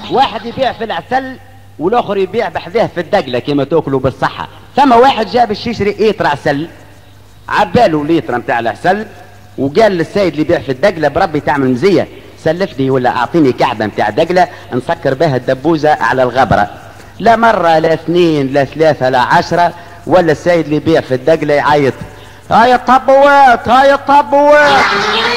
واحد يبيع في العسل والاخر يبيع بحذاه في الدقله كما تاكلوا بالصحه. ثم واحد جاب يشري لتر عسل، عباله لتر متاع العسل، وقال للسيد اللي يبيع في الدقله بربي تعمل مزيه سلفني ولا اعطيني كعبه متاع دقله نسكر بها الدبوزه على الغبره. لا مره لا اثنين لا ثلاثه لا 10، ولا السيد اللي يبيع في الدقله يعيط هاي الطبوات هاي الطبوات.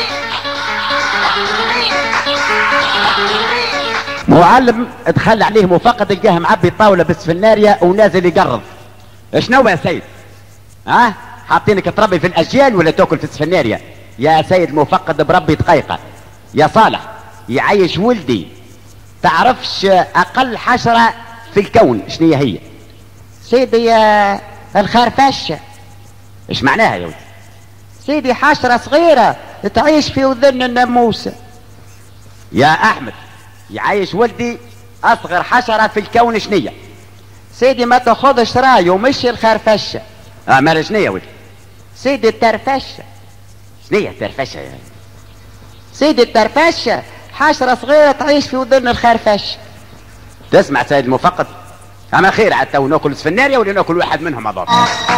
معلم ادخل عليه مفقد لقاه معبي طاوله بالسفناريا ونازل يقرض. شنو يا سيد؟ ها؟ حاطينك تربي في الاجيال ولا تاكل في السفناريا؟ يا سيد مفقد بربي دقيقه. يا صالح يعيش ولدي، تعرفش اقل حشره في الكون شنو هي؟ سيدي يا الخرفشه. ايش معناها يا ولدي؟ سيدي حشره صغيره تعيش في وذن الناموسه. يا احمد يعيش ولدي اصغر حشره في الكون شنية؟ سيدي ما تاخذش رايه مش الخرفشه. مال شنية يا ولدي؟ سيدي الترفشه. شنية الترفشه يعني؟ سيدي الترفشه حشره صغيره تعيش في وذن الخرفشه. تسمع سيد المفقد؟ اما خير عاد تو ناكل سفناريا ولا ناكل واحد منهم اضاف.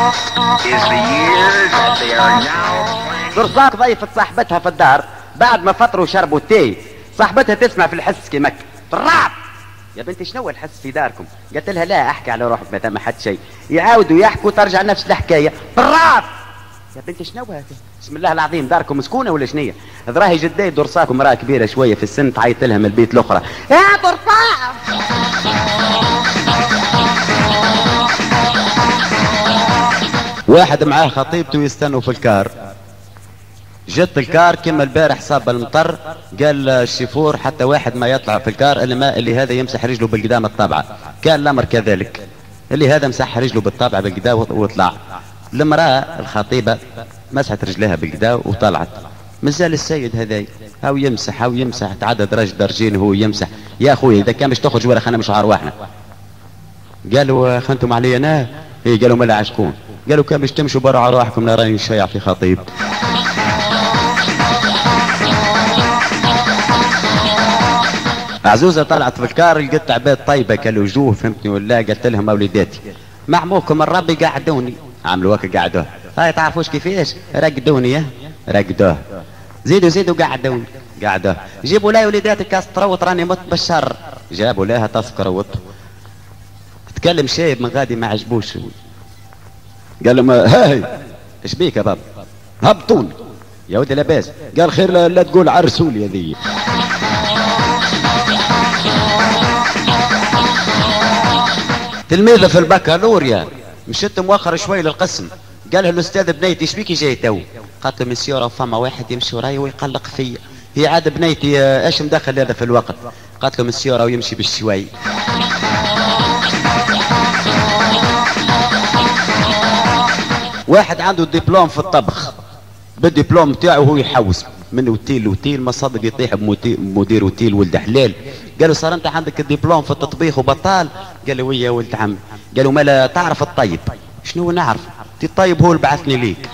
درزاك ضيفت صاحبتها في الدار بعد ما فطروا وشربوا التي. صاحبتها تسمع في الحس كيمك طراب. يا بنتي شنو الحس في داركم؟ قالت لها لا احكي على روحك ما ثم حد شيء. يعاودوا يحكوا ترجع نفس الحكايه طراب. يا بنتي شنو هذا؟ بسم الله العظيم داركم مسكونه ولا شنية؟ ذراهي جدي درصاكم امراه كبيره شويه في السن تعيط لها من البيت الاخرى يا درصاك. واحد معاه خطيبته يستنوا في الكار. جت الكار كما البارح صاب المطر، قال الشيفور حتى واحد ما يطلع في الكار اللي هذا يمسح رجله بالقدام الطابعه. كان الامر كذلك، اللي هذا مسح رجله بالطابعه بالقدا وطلع. المراه الخطيبه مسحت رجلها بالقدا وطلعت. مازال السيد هذا هاو يمسح هاو يمسح، تعدى درج درجين هو يمسح. يا اخوي اذا كان مش تخرج ولا خلينا مش عارواحنا. قالوا خنتم علي انا؟ ايه قالوا ملا عشكون؟ قالوا كان مش تمشوا برا عرواحكم لا راني شيع في خطيب. عزوزة طلعت في الكار لقيت عباد طيبة كالوجوه فهمتني ولا؟ قلت لهم اولاداتي معموكم الرب قعدوني. عملوا هكا قعدوه. هاي تعرفوش كيفاش؟ رقدوني يا رقدوه. زيدوا قعدوني قعدوه. جيبوا لي وليداتي كاس تروط راني مت بالشر. جابوا لها تسكروط. تكلم شايب من غادي ما عجبوش. قال لهم هاي ايش بيك يا بابا؟ هبطوني يا ودي لاباس. قال خير لا تقول عرسولي هذي. تلميذة في البكالوريا مشيت مؤخر شوي للقسم. قالها الاستاذ بنيتي ايش بيكي جاي تو؟ قالت له مسيورة فما واحد يمشي وراي ويقلق فيا. هي عاد بنيتي ايش مدخل هذا في الوقت؟ قالت له مسيورة ويمشي بالشوي. واحد عنده دبلوم في الطبخ، بالدبلوم تاعه وهو يحوس من اوتيل لوتيل ما صدق يطيح بمدير اوتيل ولد حلال. قالوا صار انت عندك الدبلوم في التطبيخ وبطال؟ قالوا ويا ولد عمي. قالوا ما لا تعرف الطيب؟ شنو نعرف؟ الطيب هو اللي بعثني ليك.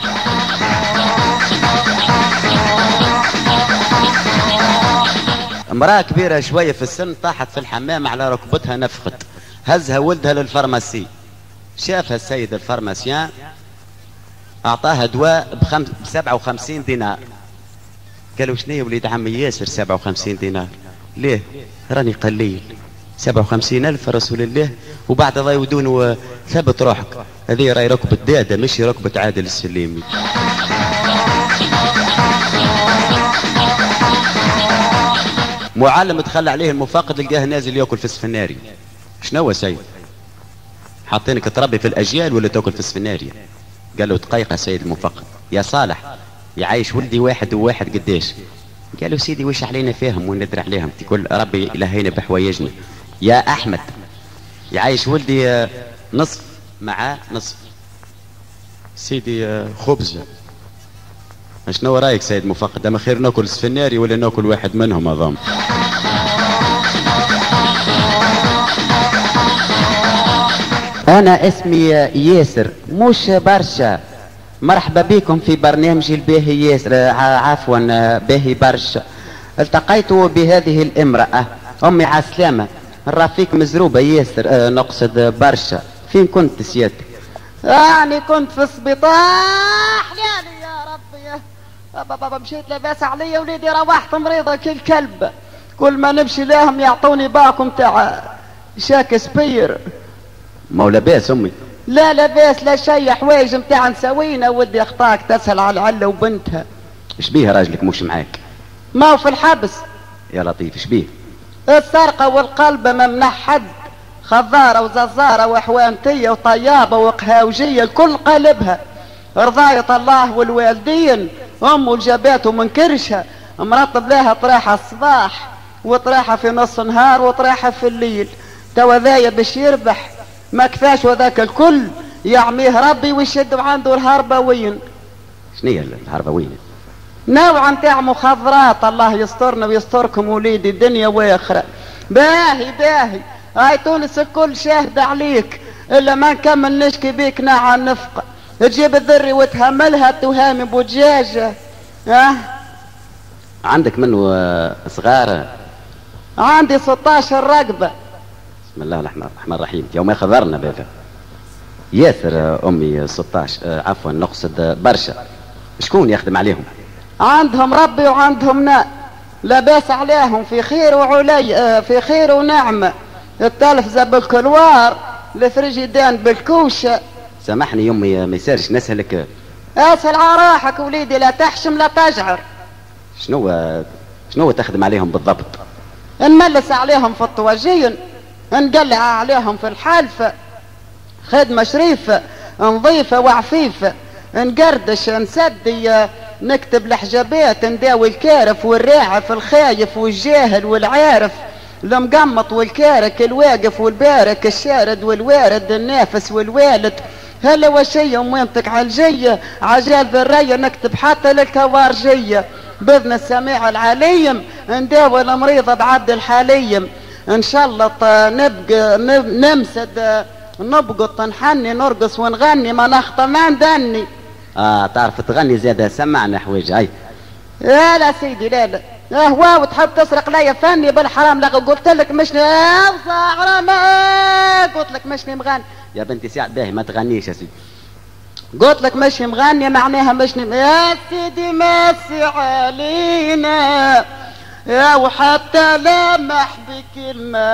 امرأة كبيرة شوية في السن طاحت في الحمام على ركبتها نفخت. هزها ولدها للفارماسي. شافها السيد الفارماسيان اعطاها دواء ب57 دينار. قالوا شنو يا وليد عمي ياسر 57 دينار؟ ليه؟ راني قليل 57,000 رسول الله. وبعد الله يودون ثبت روحك. هذه راي ركبة دادة مش ركبة عادل السليمي. معلم دخل عليه المفقد لقاه نازل ياكل في السفناري. شنو سيد؟ حاطينك تربي في الاجيال ولا تاكل في السفناري؟ قال له دقيقة سيد المفقد. يا صالح يعيش ولدي واحد وواحد قديش؟ قالوا سيدي وش علينا فيهم وندر عليهم؟ تقول ربي لهينا بحوايجنا. يا احمد يعيش ولدي نصف مع نصف. سيدي خبز. شنو رايك سيد مفقد؟ اما خير ناكل سفناري ولا ناكل واحد منهم اظن. انا اسمي ياسر مش برشا. مرحبا بكم في برنامج الباهي ياسر. عفوا باهي برشا. التقيت بهذه الامرأة امي عسلامة رافيك مزروبة ياسر، نقصد برشا. فين كنت سيادتك؟ يعني كنت في السبيطار. يعني يا ربي بابا مشيت لاباس عليا وليدي، روحت مريضة كالكلب. كل ما نمشي لهم يعطوني باكم تاع شاكسبير. ما لاباس امي؟ لا لاباس لا شي، حوايج متاع نسوينا. ودي اختاك تسهل على العلة وبنتها. اش بيه راجلك مش معاك؟ ما هو في الحبس. يا لطيف اش بيه؟ السرقة والقلبة ممنح حد، خضارة وززارة وحوانتية وطيابة وقهاوجية الكل قلبها. رضاية الله والوالدين، أم الجبات ومن كرشها، مرطب لها طريحة الصباح وطريحة في نص النهار وطريحة في الليل. توا ذايا باش يربح ما كفاش، وذاك الكل يعميه ربي ويشد عنده الهربوين. شنيا الهربوين؟ نوع نتاع مخدرات. الله يسترنا ويستركم وليدي دنيا واخره. باهي باهي، هاي تونس الكل شاهد عليك، الا ما نكمل نشكي بيك ناع النفقه. تجيب الذري وتهملها تهامي بوجاجه. عندك منه صغار؟ عندي 16 رقبه. بسم الله الرحمن الرحيم. يوم خضرنا بابا ياسر امي 16 عفوا نقصد برشا. شكون يخدم عليهم؟ عندهم ربي وعندهم ناء، لا باس عليهم، في خير وعلي، في خير ونعمة. التلفزة بالكلوار، الفريجيدان بالكوشة. سامحني يمي ما يسالش نسألك. اسأل على روحك وليدي، لا تحشم لا تجعر. شنو تخدم عليهم بالضبط؟ نملس عليهم في الطواجين، نقلع عليهم في الحالفة. خدمة شريفة نظيفة وعفيفة، نقردش نسدي، نكتب الحجابات، نداوي الكارف والراعف، الخايف والجاهل والعارف، المقمط والكارك، الواقف والبارك، الشارد والوارد، النافس والوالد. هلا وشية وميمتك عالجية، عجال ذرية نكتب حتى للكوارجية. بإذن السميع العليم نداوي المريضة بعبد الحليم. ان شاء الله نبقى نمسد، نبقط، نحني، نرقص ونغني، ما نخطى ما ندني. تعرف تغني زيادة؟ سمعنا حوايج. هاي لا سيدي لا هو وتحب تسرق ليا فني بالحرام. لا قلت لك مشني ما قلت لك مشني مغني يا بنتي سعد. باهي ما تغنيش يا سيدي. قلت لك مشي مغني معناها مشني. يا سيدي ماسي علينا يا وحتى لمح بكلمة.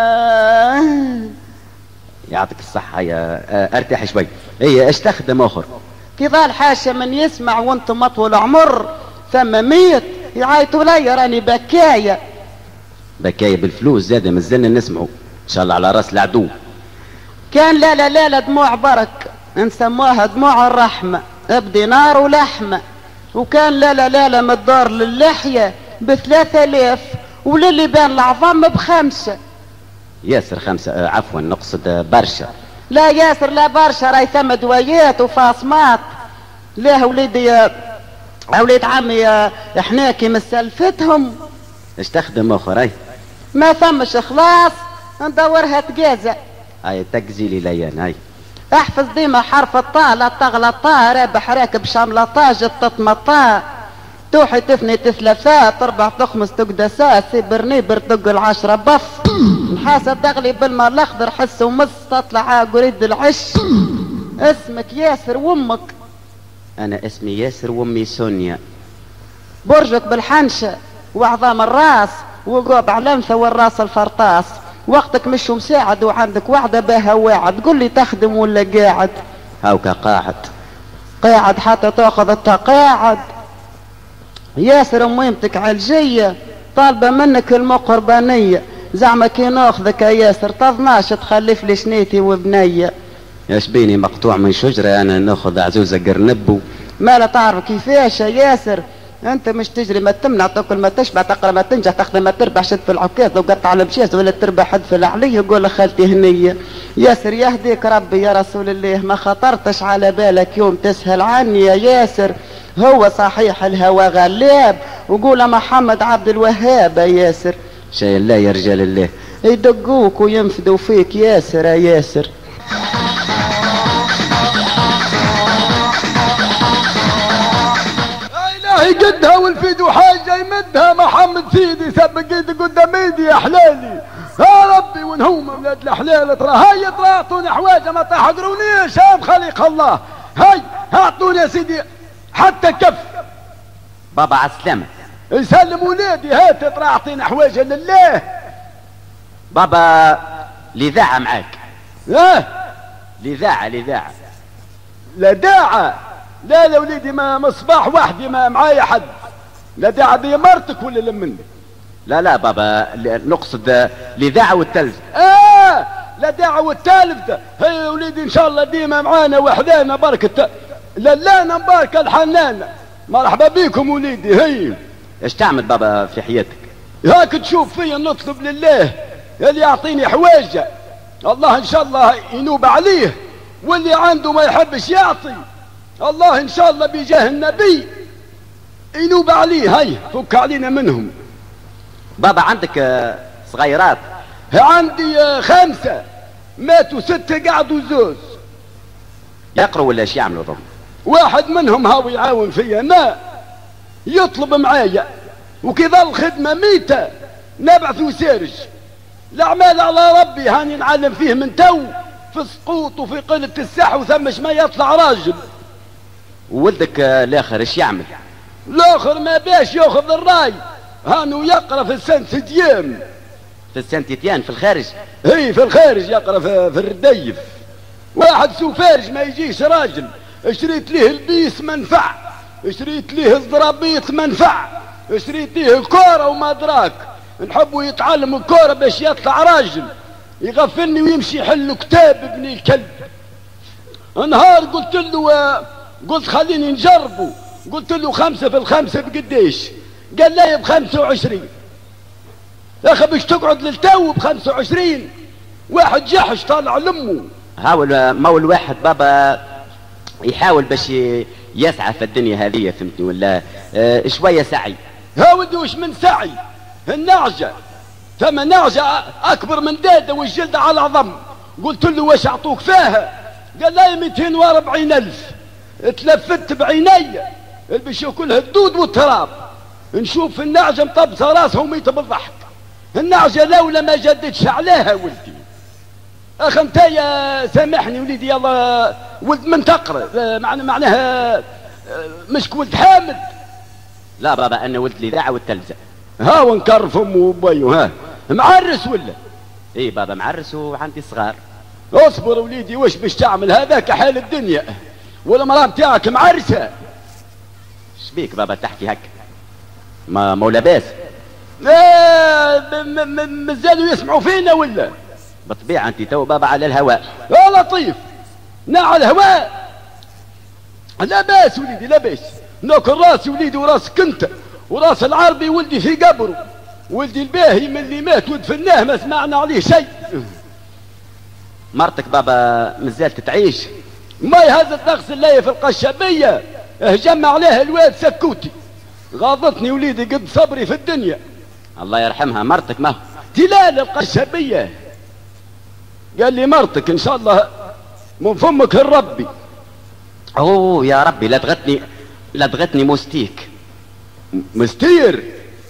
يعطيك الصحة يا ارتاح شوي. ايه ايش تخدم اخر؟ كظال حاشا من يسمع وانتم اطول عمر، ثم ميت يعيطوا لي راني بكاية. بكاية بالفلوس زادة مازلنا نسمعوا ان شاء الله على راس العدو. كان لا دموع برك، نسموها دموع الرحمة بدينار ولحمة. وكان لا من الدار للحية ب3000، وللي بان العظام ب5. ياسر 5 عفوا نقصد برشا. لا ياسر لا برشا، راي ثم دوايات وفاصمات. لا وليدي وليد عمي حناكي مسلفتهم. ايش تخدم اخر؟ اي ما ثمش اخلاص، ندورها تجازة. هاي تجزيلي ليان. هاي احفظ ديما حرف الطاء، لا تغلطا، رابح راكب شملطا، جت تطمطا، توحي تفني تثلثا، تربع تخمس تقدسا، سيبرني برتق 10 بف، نحاسة تغلي بالماء الاخضر، حس ومس تطلع قريد العش. اسمك ياسر وامك؟ انا اسمي ياسر وامي سونيا. برجك بالحنشة وعظام الراس وقوب علمثة والراس الفرطاس. وقتك مش مساعد وعندك وعدة باها واعد، قل لي تخدم ولا قاعد؟ هاوكا قاعد حتى تاخذ التقاعد. ياسر ميمتك عالجية طالبة منك المقربانية، زعما كي ناخذك يا ياسر تظناش تخلف لي شنيتي وبنية. ياش بيني مقطوع من شجرة انا ناخذ عزوزة قرنب. ما لا تعرف كيفاش يا ياسر، انت مش تجري ما تمنع، تاكل ما تشبع، تقرا ما تنجح، تخدم ما تربح، شد في العكاز لو قطع المشاز، ولا تربح حد في العلي يقول خالتي هنيه. ياسر يهديك ربي يا رسول الله، ما خطرتش على بالك يوم تسهل عني يا ياسر. هو صحيح الهوى غلاب، وقول محمد عبد الوهاب يا ياسر. شاي الله يا رجال الله، يدقوك وينفدوا فيك ياسر يا ياسر. قدها والفيد وحاجة يمدها محمد سيدي سبق ايدي قدام ايدي يا حلالي يا ربي. وين هما ولاد الحلال؟ ترى هاي ترى اعطوني حواجه ما تحقرونيش يا خليق الله. هاي اعطوني يا سيدي حتى كف. بابا على السلامة. يسلم ولادي. هات ترى اعطينا حواجه لله. بابا الاذاعة معاك. الاذاعة لا داعة. لا وليدي ما مصباح وحدي ما معايا حد. لا داعة دي مرتك ولا لمني؟ لا بابا نقصد الاذاعة والتلف. لا داعة والتالف ده. هي وليدي ان شاء الله ديما معانا وحدانا بركة للانا مباركة الحنانة. مرحبا بيكم وليدي. هي ايش تعمل بابا في حياتك؟ هاك تشوف فيا نطلب لله اللي يعطيني حواجة الله ان شاء الله ينوب عليه، واللي عنده ما يحبش يعطي الله ان شاء الله بجاه النبي ينوب عليه. هاي فك علينا منهم. بابا عندك صغيرات؟ عندي 5 ماتوا 6 قعدوا زوز. يقروا ولا ايش يعملوا ضم؟ واحد منهم هاو يعاون فيا ما يطلب معايا وكذا الخدمة ميتة نبعث سيرج. الاعمال على ربي هاني نعلم فيه من تو في سقوط وفي قلة السحو ثمش ما يطلع راجل. وولدك الاخر ايش يعمل؟ الاخر ما باش ياخذ الراي هانو يقرا في السنت ديام. في السنت تيان في الخارج؟ هي في الخارج يقرا في الرديف. واحد سوفارج ما يجيش راجل. شريت ليه البيس منفع، شريت ليه الزرابيط منفع، شريت ليه الكورة وما دراك. نحبوا يتعلم الكورة باش يطلع راجل. يغفلني ويمشي يحل كتاب ابن الكلب. نهار قلت خليني نجربه. قلت له 5 في 5 بقديش؟ قال لي ب25. يا اخي باش تقعد للتو ب25؟ واحد جحش طالع لامه. هاول مول واحد بابا يحاول باش يسعى في الدنيا هذه فهمتني ولا شوية سعي. ها ودي وش من سعي؟ النعجة ثم نعجة اكبر من دادة والجلد على العظم. قلت له واش اعطوك فيها؟ قال لي 240,000. تلفت بعيني باش ياكلها الدود والتراب. نشوف النعجة مطبسة راسها وميت بالضحك. النعجة لولا ما جدتش عليها ولدي. اخ انت يا سامحني وليدي يلا ولد من تقرا معناها مش ولد حامد. لا بابا انا ولد الاذاعه والتلفزه. ها ونكرف امه وبيو. ها معرس ولا؟ ايه بابا معرس وعندي صغار. اصبر وليدي واش باش تعمل؟ هذاك حال الدنيا. ولا مراه بتاعك معرسه. شبيك بابا تحكي هكا؟ ما لاباس. مازالوا يسمعوا فينا ولا؟ بالطبيعه انت تو بابا على الهواء. يا لطيف على الهواء. لا باس وليدي لا باس. ناكل راسي وليدي وراسك انت وراس العربي ولدي في قبره. ولدي الباهي من اللي مات ودفناه ما سمعنا عليه شيء. مرتك بابا مازالت تعيش؟ ماي هذا الدغس اللي في القشابيه هجم عليها الواد سكوتي. غاضتني وليدي قد صبري في الدنيا. الله يرحمها مرتك ما هو تلال القشابيه. قال لي مرتك ان شاء الله من فمك الربي. اوه يا ربي لا ضغتني موستيك. مستير؟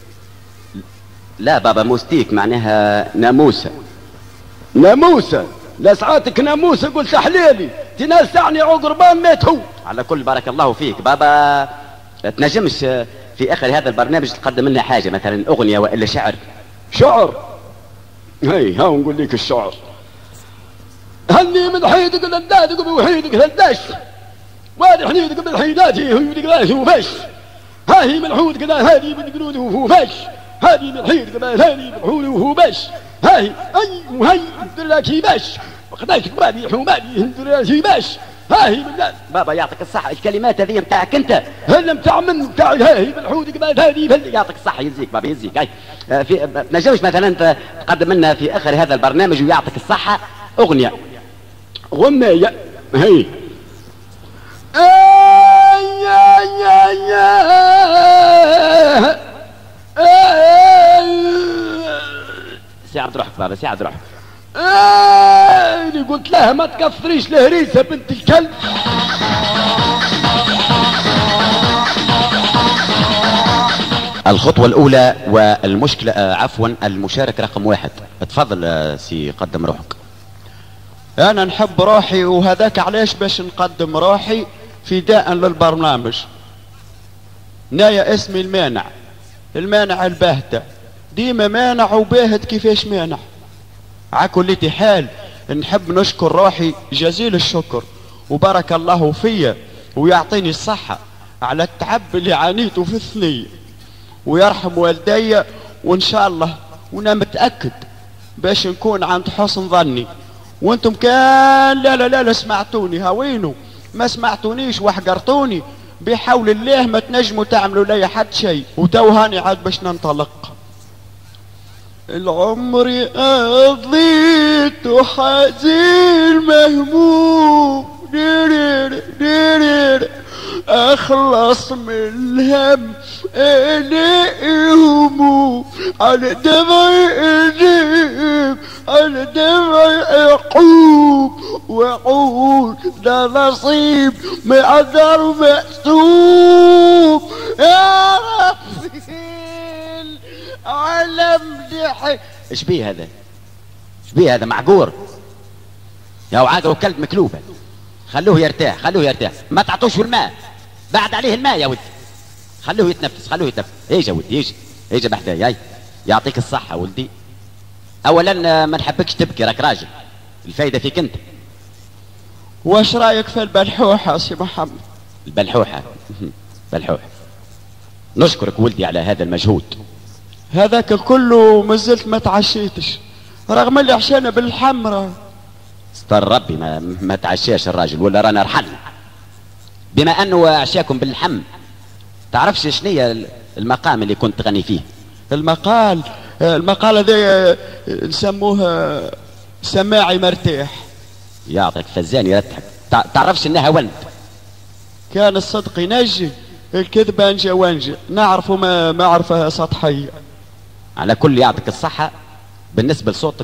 لا بابا موستيك معناها ناموسه. ناموسه؟ لا ساعاتك ناموسه قلت حليلي تنسعني عقربان مات هو. على كل بارك الله فيك بابا. تنجمش في اخر هذا البرنامج تقدم لنا حاجه مثلا اغنيه والا شعر؟ شعر؟ هي ها نقول لك الشعر. هني من حيدك لندادك بوحيدك لنداش وادي حنيدك بالحيداتي هيدك لاشي وفاش. هاهي من حودك لا هادي من قرودي وفاش. هادي من حيدك لا هادي من حودي وفاش. هاهي اي وهي دراكي باش وقداك بادي حمادي دراكي باش. هاهي من بابا يعطيك الصحة. الكلمات هذه متاعك انت؟ هلا متاع من متاع هاهي من حودك لا هادي يعطيك الصحة. يزيك بابا يزيك. هاي في نجمش مثلا تقدم لنا في اخر هذا البرنامج ويعطيك الصحة اغنية؟ غنية هي سي عبد روحك بابا سي عبد روحك. اللي قلت لها ما تكفريش الهريسة بنت الكلب. الخطوة الأولى والمشكلة عفوا المشارك رقم 1. اتفضل سي قدم روحك. انا نحب روحي وهذاك علاش باش نقدم روحي فداء للبرنامج. نايا اسمي المانع الباهتة، ديما مانع وباهت كيفاش مانع. على كل حال نحب نشكر روحي جزيل الشكر وبارك الله فيا ويعطيني الصحة على التعب اللي عانيته في الثنية، ويرحم والدي، وان شاء الله وانا متأكد باش نكون عند حسن ظني. وانتم كان لا سمعتوني هاوينو ما سمعتونيش وحقرتوني، بحول الله ما تنجموا تعملوا لي حد شيء. وتوهاني عاد باش ننطلق. العمر قضيت حزين مهموم اخلص من الهم الاقي هموم على دمعي اجيب على دمعي اقوم واقول ده نصيب مقدر مقسوم يا ربي علم لحي. ايش بيه هذا؟ ايش بيه هذا؟ معقور يا وعاقر كلب مكلوبه. خلوه يرتاح ما تعطوش الماء، بعد عليه الماء يا ودي. خلوه يتنفس ايجا يا ودي ايجا بحداي. هاي يعطيك الصحه ولدي. اولا ما نحبكش تبكي، راك راجل، الفايده فيك انت. واش رايك في البلحوحه سي محمد؟ البلحوحه بلحوحه. نشكرك ولدي على هذا المجهود. هذاك كله مازلت ما تعشيتش رغم اللي عشانا بالحمرة. استر ربي ما تعشاش الراجل ولا رانا رحلنا. بما انه عشاكم باللحم، تعرفش شنية المقام اللي كنت تغني فيه؟ المقال هذا نسموه سماعي مرتاح. يعطيك فزان يرتحك. تعرفش انها ولد؟ كان الصدق ينجي، الكذبة انجا وانجا، نعرف ما عرفها سطحية. على كل يعطيك الصحة. بالنسبة لصوتك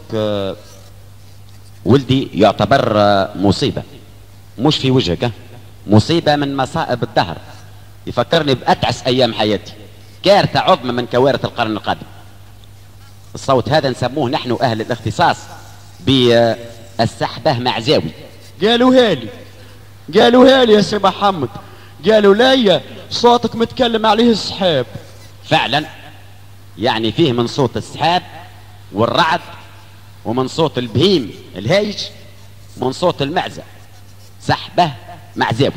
ولدي يعتبر مصيبة مش في وجهك، مصيبة من مصائب الدهر. يفكرني بأتعس أيام حياتي، كارثة عظمى من كوارث القرن القادم. الصوت هذا نسموه نحن أهل الاختصاص بالسحبة معزاوي. قالوا هالي يا سي محمد، قالوا لي صوتك متكلم عليه السحاب. فعلا يعني فيه من صوت السحاب والرعد، ومن صوت البهيم الهيج، ومن صوت المعزة سحبة معزاوي.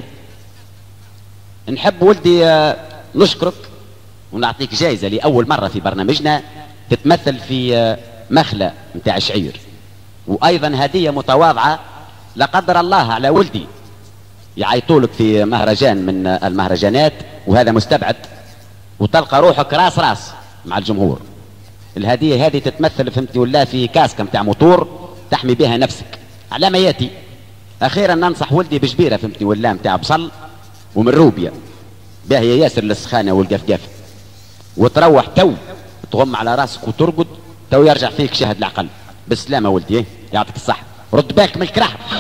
نحب ولدي نشكرك ونعطيك جائزة لأول مرة في برنامجنا تتمثل في مخلة متاع شعير، وأيضا هدية متواضعة لا قدر الله على ولدي يعيطولك في مهرجان من المهرجانات وهذا مستبعد، وتلقى روحك راس مع الجمهور. الهدية هذه تتمثل فهمتي ولا في كاسكة متاع موتور تحمي بها نفسك على ما ياتي. أخيرا ننصح ولدي بجبيرة فهمتي ولا متاع بصل ومن روبيا باهية ياسر للسخانة والقفقافة، وتروح تو تغم على راسك وترقد تو يرجع فيك شهد العقل. بالسلامة ولدي، يعطيك الصحة. رد بالك من الكره.